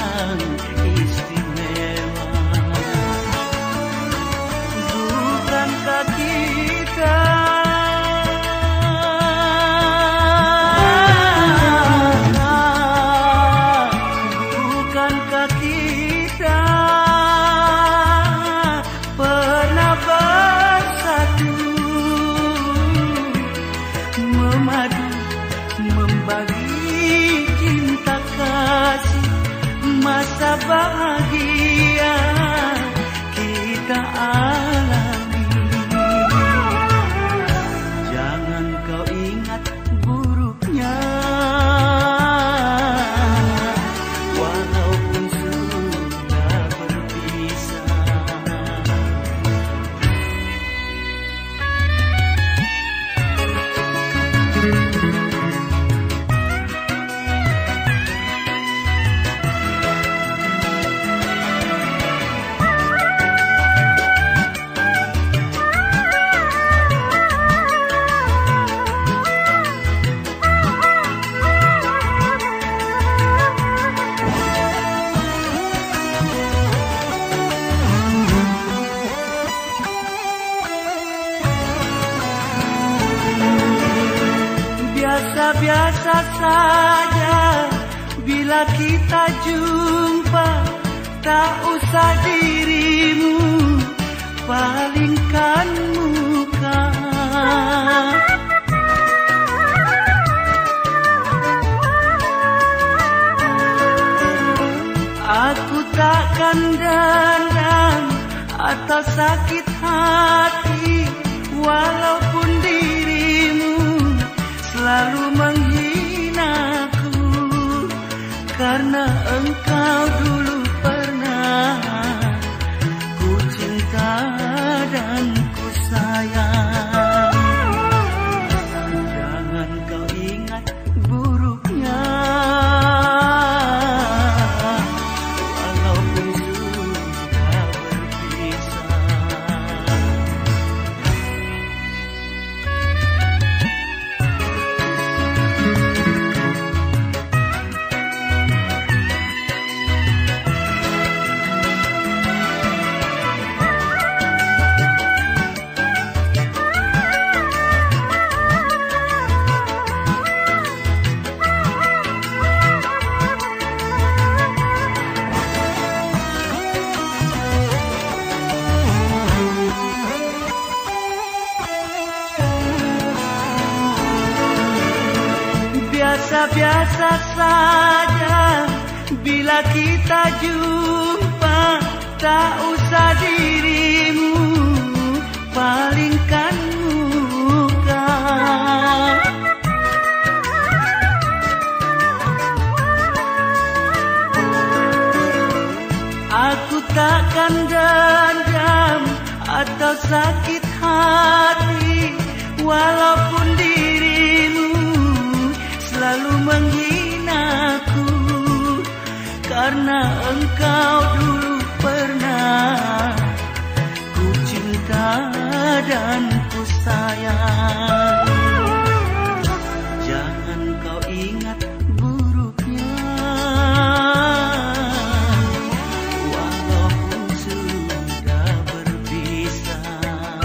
yang istimewa. Bukankah kita pernah bersatu, memadu, membagi cinta kasih, masa bahagia kita alami. Jangan kau ingat buruknya, walaupun sudah berpisah. Biasa-biasa saja bila kita jumpa, tak usah dirimu palingkan muka. Aku takkan dendam atau sakit hati, walaupun dirimu selalu menghinaku, karena engkau dulu pernah ku cinta dan ku sayang. Jangan kau ingat buruknya, walaupun sudah berpisah. Biasa-biasa saja bila kita jumpa, tak usah dirimu palingkan muka. Aku takkan dendam atau sakit hati, walaupun dirimu selalu menghinaku, karena engkau dulu pernah ku cinta dan ku sayang. Jangan kau ingat buruknya, walaupun sudah berpisah.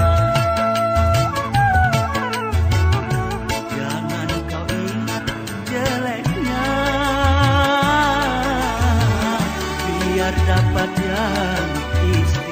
Jangan kau ingat jeleknya, biar dapat yang istimewa.